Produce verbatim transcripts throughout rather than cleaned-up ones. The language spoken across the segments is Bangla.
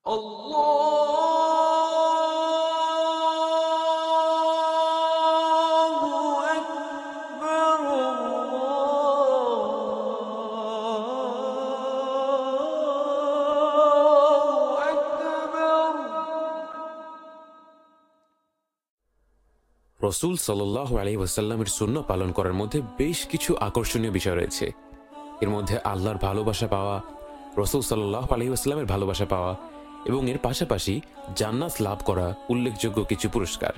রসুল সাল্লাল্লাহু আলাইহি ওয়াসাল্লামের সুন্নাহ পালন করার মধ্যে বেশ কিছু আকর্ষণীয় বিষয় রয়েছে। এর মধ্যে আল্লাহর ভালোবাসা পাওয়া, রসুল সাল্লাল্লাহু আলাইহি ওয়াসাল্লামের ভালোবাসা পাওয়া এবং এর পাশাপাশি জান্নাত লাভ করা উল্লেখযোগ্য কিছু পুরস্কার।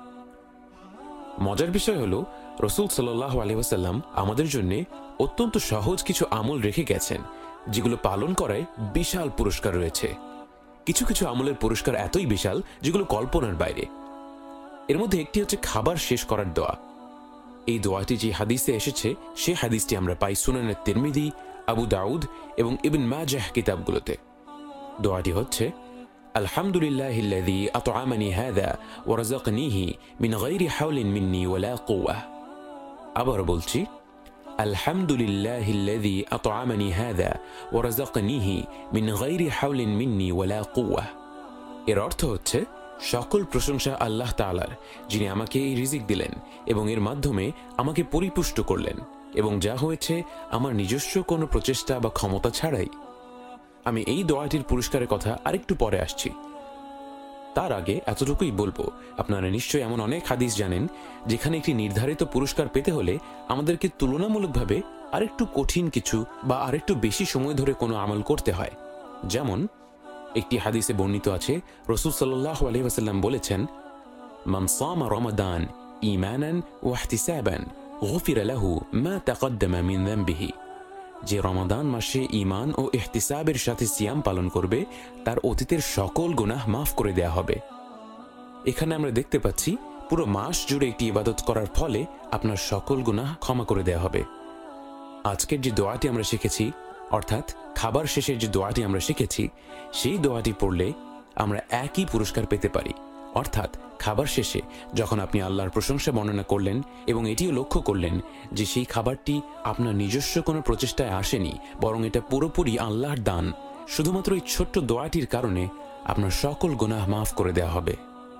মজার বিষয় হলো, রসুল সাল্লাল্লাহু আলাইহি ওয়াসাল্লাম আমাদের জন্য অত্যন্ত সহজ কিছু আমল রেখে গেছেন, যেগুলো পালন করায় বিশাল পুরস্কার রয়েছে। কিছু কিছু আমলের পুরস্কার এতই বিশাল যেগুলো কল্পনার বাইরে। এর মধ্যে একটি হচ্ছে খাবার শেষ করার দোয়া। এই দোয়াটি যে হাদিসে এসেছে সে হাদিসটি আমরা পাই সুনানে তিরমিজি, আবু দাউদ এবং ইবন মাজাহ কিতাবগুলোতে। দোয়াটি হচ্ছে, আলহামদুলিল্লাহিল্লাযী আত'আমানি হাযা ওয়া রাযাকনিহি মিন গায়রি হাওলিন মিন্নি ওয়ালা কুওয়া। আবার বলছি, আলহামদুলিল্লাহিল্লাযী আত'আমানি হাযা ওয়া রাযাকনিহি মিন গায়রি হাওলিন মিন্নি ওয়ালা কুওয়া। এর অর্থ হচ্ছে, সকল প্রশংসা আল্লাহ তাআলার, যিনি আমাকে এই রিজিক দিলেন এবং এর মাধ্যমে আমাকে পরিপুষ্ট করলেন, এবং যা হয়েছে আমার নিজস্ব কোনো প্রচেষ্টা বা ক্ষমতা ছাড়াই। আমি এই দোয়াটির পুরস্কারের কথা আরেকটু পরে আসছি। তার আগে এতটুকুই বলবো, আপনারা নিশ্চয়ই এমন অনেক হাদিস জানেন যেখানে একটি নির্ধারিত পুরস্কার পেতে হলে আমাদেরকে তুলনামূলকভাবে আরেকটু কঠিন কিছু বা আরেকটু বেশি সময় ধরে কোনো আমল করতে হয়। যেমন একটি হাদিসে বর্ণিত আছে, রাসূল সাল্লাল্লাহু আলাইহি ওয়াসাল্লাম বলেছেন, মান সামা রমাদান ঈমানান ওয়া ইহতিসাবান গুফিরা লাহু মা তাকদ্দামা মিন যামবিহি। যে রমাদান মাসে ঈমান ও ইহতিসাবের সাথে সিয়াম পালন করবে তার অতীতের সকল গুনাহ মাফ করে দেয়া হবে। এখানে আমরা দেখতে পাচ্ছি পুরো মাস জুড়ে একটি ইবাদত করার ফলে আপনার সকল গুনাহ ক্ষমা করে দেয়া হবে। আজকের যে দোয়াটি আমরা শিখেছি, অর্থাৎ খাবার শেষের যে দোয়াটি আমরা শিখেছি, সেই দোয়াটি পড়লে আমরা একই পুরস্কার পেতে পারি। অর্থাৎ খাবার শেষে যখন আপনি আল্লাহর প্রশংসা বর্ণনা করলেন এবং এটিও লক্ষ্য করলেন যে সেই খাবারটি আপনার নিজস্ব কোনো প্রচেষ্টায় আসেনি, বরং এটা পুরোপুরি আল্লাহর দান, শুধুমাত্র এই ছোট্ট দোয়াটির কারণে আপনার সকল গুনাহ মাফ করে দেওয়া হবে।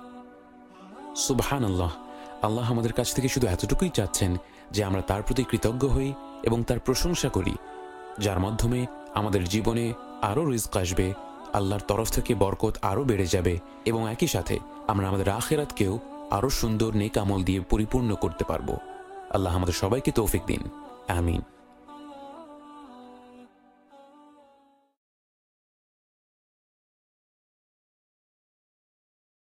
সুবহানাল্লাহ। আল্লাহ আমাদের কাছ থেকে শুধু এতটুকুই চাচ্ছেন যে আমরা তার প্রতি কৃতজ্ঞ হই এবং তার প্রশংসা করি, যার মাধ্যমে আমাদের জীবনে আরও রিজক আসবে, আল্লাহর তরফ থেকে বরকত আরও বেড়ে যাবে এবং একই সাথে আমরা আমাদের আখিরাতকেও আরও সুন্দর নেক আমল দিয়ে পরিপূর্ণ করতে পারবো। আল্লাহ আমাদের সবাইকে তৌফিক দিন। আমিন।